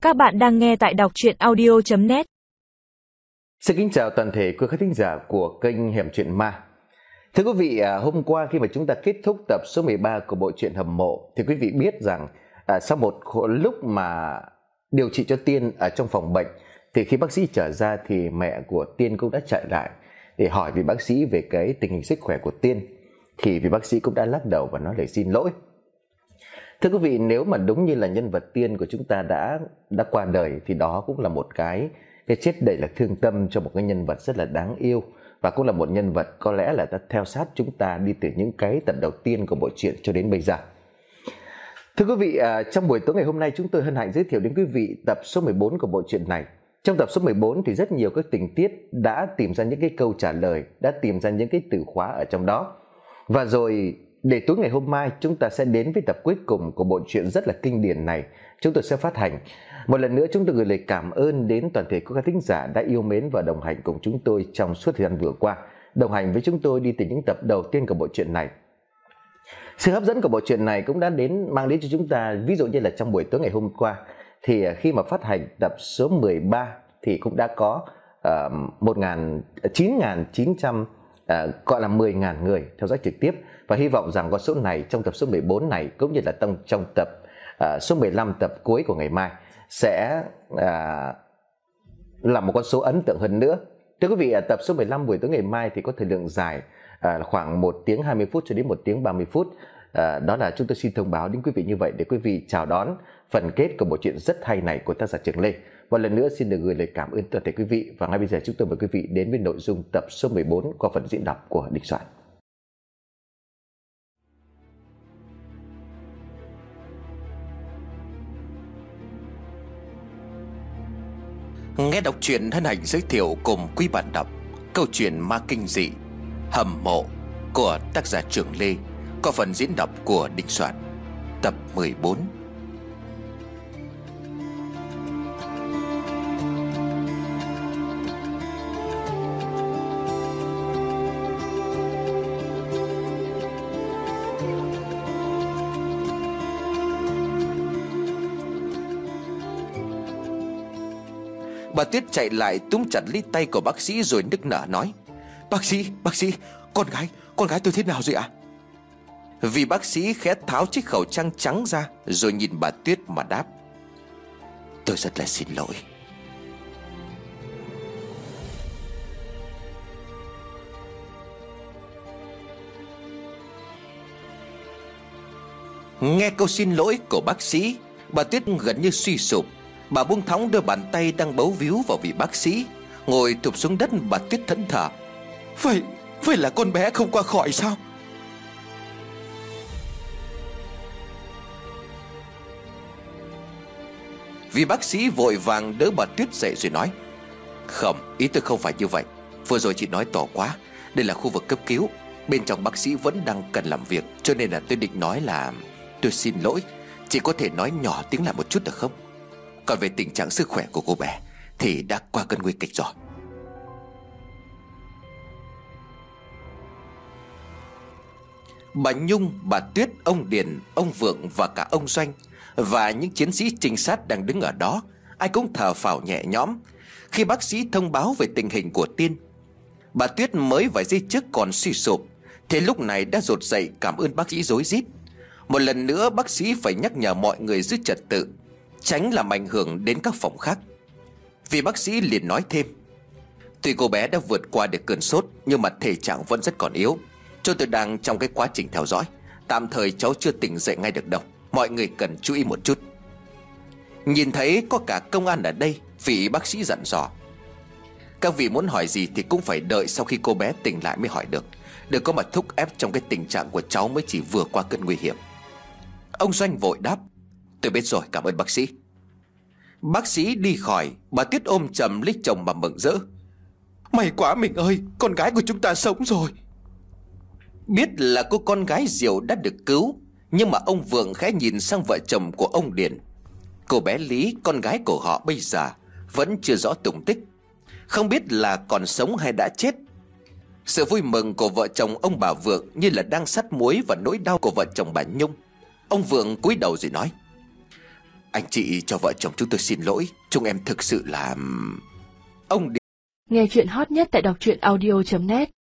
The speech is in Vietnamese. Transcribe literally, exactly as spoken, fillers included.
Các bạn đang nghe tại đọc truyện audio chấm net. Xin kính chào toàn thể quý khán thính giả của kênh Hẻm Chuyện Ma. Thưa quý vị, hôm qua khi mà chúng ta kết thúc tập số mười ba của bộ truyện Hầm Mộ thì quý vị biết rằng à, sau một lúc mà điều trị cho Tiên ở trong phòng bệnh thì khi bác sĩ trở ra thì mẹ của Tiên cũng đã chạy lại để hỏi vị bác sĩ về cái tình hình sức khỏe của Tiên. Thì vị bác sĩ cũng đã lắc đầu và nói lời xin lỗi. Thưa quý vị, nếu mà đúng như là nhân vật Tiên của chúng ta đã đã qua đời thì đó cũng là một cái cái chết đầy là thương tâm cho một cái nhân vật rất là đáng yêu, và cũng là một nhân vật có lẽ là đã theo sát chúng ta đi từ những cái tập đầu tiên của bộ truyện cho đến bây giờ. Thưa quý vị, trong buổi tối ngày hôm nay chúng tôi hân hạnh giới thiệu đến quý vị tập số mười bốn của bộ truyện này. Trong tập số mười bốn thì rất nhiều các tình tiết đã tìm ra những cái câu trả lời, đã tìm ra những cái từ khóa ở trong đó. Và rồi để tối ngày hôm mai chúng ta sẽ đến với tập cuối cùng của bộ truyện rất là kinh điển này. Chúng tôi sẽ phát hành. Một lần nữa chúng tôi gửi lời cảm ơn đến toàn thể các thính giả đã yêu mến và đồng hành cùng chúng tôi trong suốt thời gian vừa qua, đồng hành với chúng tôi đi từ những tập đầu tiên của bộ truyện này. Sự hấp dẫn của bộ truyện này cũng đã đến mang đến cho chúng ta, ví dụ như là trong buổi tối ngày hôm qua thì khi mà phát hành tập số mười ba thì cũng đã có uh, chín nghìn chín trăm uh, gọi là mười nghìn người theo dõi trực tiếp, và hy vọng rằng con số này trong tập số mười bốn này cũng như là trong trong tập uh, số mười lăm, tập cuối của ngày mai sẽ uh, là một con số ấn tượng hơn nữa. Thưa quý vị, tập số mười lăm buổi tối ngày mai thì có thời lượng dài uh, khoảng một tiếng hai mươi phút cho đến một tiếng ba mươi phút. Uh, đó là chúng tôi xin thông báo đến quý vị như vậy để quý vị chào đón phần kết của bộ truyện rất hay này của tác giả Trường Lê. Một lần nữa xin được gửi lời cảm ơn toàn thể quý vị, và ngay bây giờ chúng tôi mời quý vị đến với nội dung tập số mười bốn qua phần diễn đọc của Đình Soạn. Nghe đọc truyện hân hạnh giới thiệu cùng quý bạn đọc câu chuyện ma kinh dị Hầm Mộ của tác giả Trường Lê qua phần diễn đọc của Đình Soạn, tập mười bốn. Bà Tuyết chạy lại túm chặt lấy tay của bác sĩ rồi nức nở nói: Bác sĩ, bác sĩ, con gái, con gái tôi thế nào rồi ạ? Vì bác sĩ khẽ tháo chiếc khẩu trang trắng ra rồi nhìn bà Tuyết mà đáp: Tôi rất là xin lỗi. Nghe câu xin lỗi của bác sĩ, bà Tuyết gần như suy sụp. Bà buông thõng đôi bàn tay đang bấu víu vào vị bác sĩ, ngồi thụp xuống đất. Bà Tuyết thẫn thờ: Vậy, vậy là con bé không qua khỏi sao? Vị bác sĩ vội vàng đỡ bà Tuyết dậy rồi nói: Không, ý tôi không phải như vậy. Vừa rồi chị nói tỏ quá. Đây là khu vực cấp cứu, bên trong bác sĩ vẫn đang cần làm việc, cho nên là tôi định nói là tôi xin lỗi. Chị có thể nói nhỏ tiếng lại một chút được không? Còn về tình trạng sức khỏe của cô bé thì đã qua cơn nguy kịch rồi. Bà Nhung, bà Tuyết, ông Điền, ông Vượng và cả ông Doanh và những chiến sĩ trinh sát đang đứng ở đó, ai cũng thở phào nhẹ nhõm khi bác sĩ thông báo về tình hình của Tiên. Bà Tuyết mới vài giây trước còn suy sụp, thế lúc này đã rột dậy cảm ơn bác sĩ rối rít. Một lần nữa bác sĩ phải nhắc nhở mọi người giữ trật tự, tránh làm ảnh hưởng đến các phòng khác. Vì bác sĩ liền nói thêm: Tuy cô bé đã vượt qua được cơn sốt nhưng mà thể trạng vẫn rất còn yếu. Chúng tôi đang trong cái quá trình theo dõi, tạm thời cháu chưa tỉnh dậy ngay được đâu. Mọi người cần chú ý một chút. Nhìn thấy có cả công an ở đây, vị bác sĩ dặn dò: Các vị muốn hỏi gì thì cũng phải đợi sau khi cô bé tỉnh lại mới hỏi được. Đừng có mà thúc ép trong cái tình trạng của cháu mới chỉ vừa qua cơn nguy hiểm. Ông Doanh vội đáp: Tôi biết rồi, cảm ơn bác sĩ. Bác sĩ đi khỏi, bà Tuyết ôm chầm lấy chồng mà mừng rỡ: May quá mình ơi, con gái của chúng ta sống rồi. Biết là cô con gái Diệu đã được cứu, nhưng mà ông Vượng khẽ nhìn sang vợ chồng của ông Điền. Cô bé Lý, con gái của họ bây giờ vẫn chưa rõ tung tích, không biết là còn sống hay đã chết. Sự vui mừng của vợ chồng ông bà Vượng như là đang sắt muối vào nỗi đau của vợ chồng bà Nhung. Ông Vượng cúi đầu rồi nói: Anh chị cho vợ chồng chúng tôi xin lỗi. Chúng em thực sự là... Ông Điền. Nghe chuyện hot nhất tại đọc truyện audio chấm net.